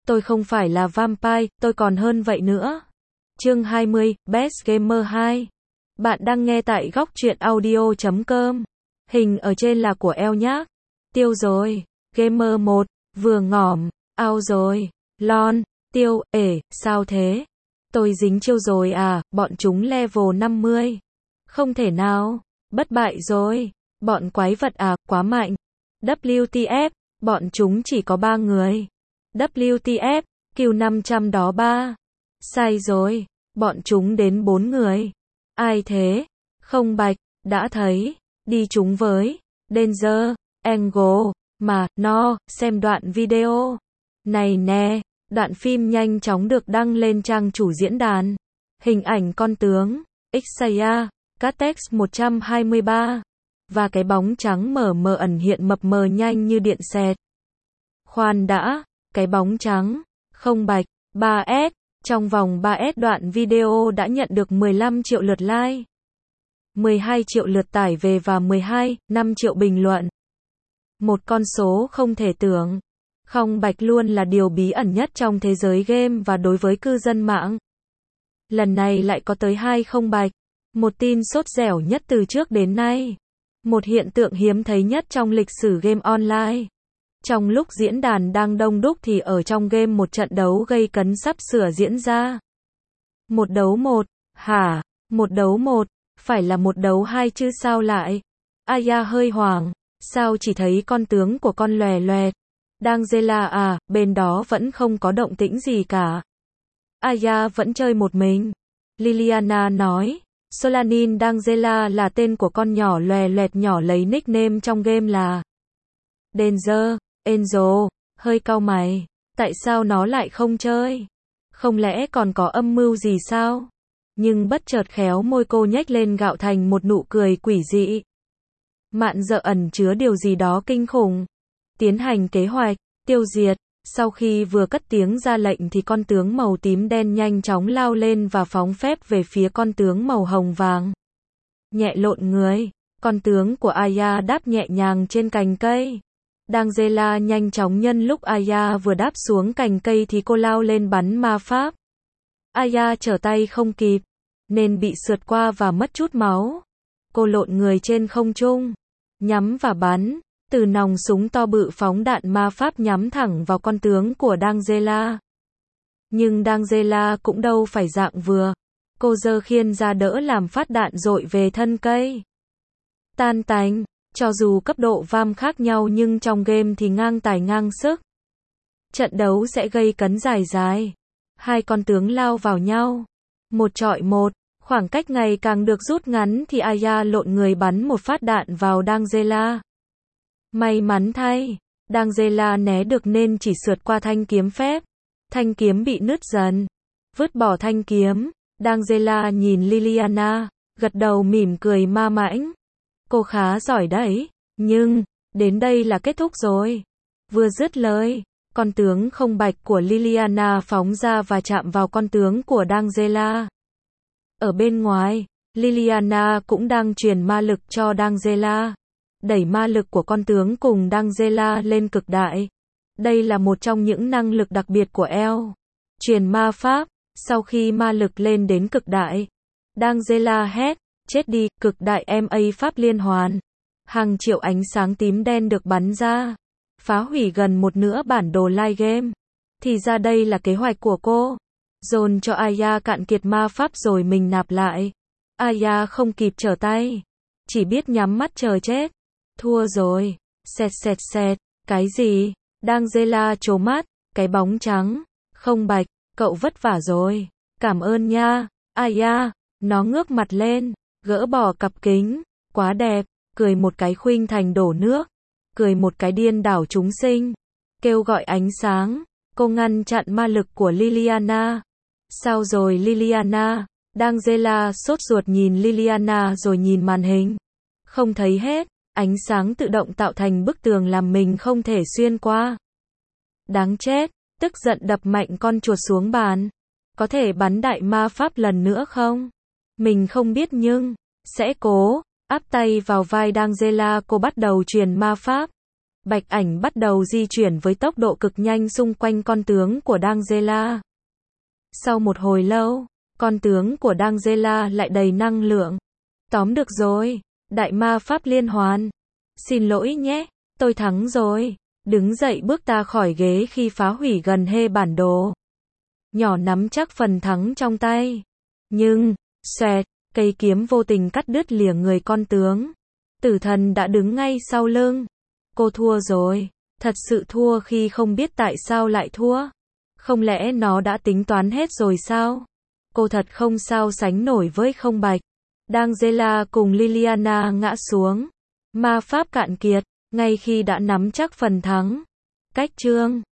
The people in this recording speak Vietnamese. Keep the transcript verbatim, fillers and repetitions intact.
Tôi không phải là vampire, tôi còn hơn vậy nữa. Chương hai mươi, Best Gamer hai. Bạn đang nghe tại góc truyện audio chấm com. Hình ở trên là của eo nhác. Tiêu rồi. Gamer một. Vừa ngỏm. Ao rồi. Lon. Tiêu. Ể, sao thế? Tôi dính chiêu rồi à, bọn chúng level năm mươi. Không thể nào. Bất bại rồi. Bọn quái vật à, quá mạnh. vê kép tê ép. Bọn chúng chỉ có ba người. vê kép tê ép. Q năm trăm đó ba. Sai rồi. Bọn chúng đến bốn người. Ai thế? Không Bạch. Đã thấy. Đi chúng với. Danger. Angle. Mà, no, xem đoạn video. Này nè. Đoạn phim nhanh chóng được đăng lên trang chủ diễn đàn. Hình ảnh con tướng. Xayah. Catex một trăm hai mươi ba. Và cái bóng trắng mờ mờ ẩn hiện mập mờ nhanh như điện xẹt. Khoan đã. Cái bóng trắng. Không Bạch. ba S. Trong vòng ba S đoạn video đã nhận được mười lăm triệu lượt like. mười hai triệu lượt tải về và mười hai phẩy năm triệu bình luận. Một con số không thể tưởng. Không Bạch luôn là điều bí ẩn nhất trong thế giới game và đối với cư dân mạng. Lần này lại có tới hai Không Bạch. Một tin sốt dẻo nhất từ trước đến nay. Một hiện tượng hiếm thấy nhất trong lịch sử game online. Trong lúc diễn đàn đang đông đúc thì ở trong game một trận đấu gây cấn sắp sửa diễn ra. Một đấu một, hả? Một đấu một, phải là một đấu hai chứ sao lại? Aya hơi hoảng, sao chỉ thấy con tướng của con lòe loẹt. Dangela à, bên đó vẫn không có động tĩnh gì cả. Aya vẫn chơi một mình. Liliana nói, Solanin Dangela là tên của con nhỏ lòe loẹt nhỏ lấy nickname trong game là Danger. Angel, hơi cau mày, tại sao nó lại không chơi? Không lẽ còn có âm mưu gì sao? Nhưng bất chợt khéo môi cô nhếch lên gạo thành một nụ cười quỷ dị. Mạn dợ ẩn chứa điều gì đó kinh khủng. Tiến hành kế hoạch, tiêu diệt. Sau khi vừa cất tiếng ra lệnh thì con tướng màu tím đen nhanh chóng lao lên và phóng phép về phía con tướng màu hồng vàng. Nhẹ lộn người, con tướng của Aya đáp nhẹ nhàng trên cành cây. Dangela nhanh chóng nhân lúc Aya vừa đáp xuống cành cây thì cô lao lên bắn ma pháp. Aya trở tay không kịp, nên bị sượt qua và mất chút máu. Cô lộn người trên không trung, nhắm và bắn, từ nòng súng to bự phóng đạn ma pháp nhắm thẳng vào con tướng của Dangela. Nhưng Dangela cũng đâu phải dạng vừa. Cô giơ khiên ra đỡ làm phát đạn dội về thân cây. Tan tành. Cho dù cấp độ vam khác nhau nhưng trong game thì ngang tài ngang sức. Trận đấu sẽ gây cấn dài dài. Hai con tướng lao vào nhau. Một chọi một, khoảng cách ngày càng được rút ngắn thì Aya lộn người bắn một phát đạn vào Dangela. May mắn thay, Dangela né được nên chỉ sượt qua thanh kiếm phép. Thanh kiếm bị nứt dần. Vứt bỏ thanh kiếm, Dangela nhìn Liliana, gật đầu mỉm cười ma mãnh. Cô khá giỏi đấy, nhưng, đến đây là kết thúc rồi. Vừa dứt lời, con tướng không bạch của Liliana phóng ra và chạm vào con tướng của Dangela. Ở bên ngoài, Liliana cũng đang truyền ma lực cho Dangela. Đẩy ma lực của con tướng cùng Dangela lên cực đại. Đây là một trong những năng lực đặc biệt của eo. Truyền ma pháp, sau khi ma lực lên đến cực đại. Dangela hét. Chết đi, cực đại em a pháp liên hoàn. Hàng triệu ánh sáng tím đen được bắn ra. Phá hủy gần một nửa bản đồ live game. Thì ra đây là kế hoạch của cô. Dồn cho Aya cạn kiệt ma pháp rồi mình nạp lại. Aya không kịp trở tay. Chỉ biết nhắm mắt chờ chết. Thua rồi. Xẹt xẹt xẹt. Cái gì? Dangela trố mắt. Cái bóng trắng. Không Bạch. Cậu vất vả rồi. Cảm ơn nha. Aya. Nó ngước mặt lên. Gỡ bỏ cặp kính, quá đẹp, cười một cái khuynh thành đổ nước, cười một cái điên đảo chúng sinh, kêu gọi ánh sáng, cô ngăn chặn ma lực của Liliana. Sao rồi Liliana? Dangela sốt ruột nhìn Liliana rồi nhìn màn hình. Không thấy hết, ánh sáng tự động tạo thành bức tường làm mình không thể xuyên qua. Đáng chết, tức giận đập mạnh con chuột xuống bàn. Có thể bắn đại ma pháp lần nữa không? Mình không biết nhưng, sẽ cố, áp tay vào vai Dangela cô bắt đầu truyền ma pháp. Bạch ảnh bắt đầu di chuyển với tốc độ cực nhanh xung quanh con tướng của Dangela. Sau một hồi lâu, con tướng của Dangela lại đầy năng lượng. Tóm được rồi, đại ma pháp liên hoàn. Xin lỗi nhé, tôi thắng rồi. Đứng dậy bước ta khỏi ghế khi phá hủy gần hê bản đồ. Nhỏ nắm chắc phần thắng trong tay. Nhưng, xoẹt, cây kiếm vô tình cắt đứt lìa người con tướng. Tử thần đã đứng ngay sau lưng. Cô thua rồi. Thật sự thua khi không biết tại sao lại thua. Không lẽ nó đã tính toán hết rồi sao? Cô thật không sao sánh nổi với không bạch. Dangela cùng Liliana ngã xuống. Ma pháp cạn kiệt, ngay khi đã nắm chắc phần thắng. Cách chương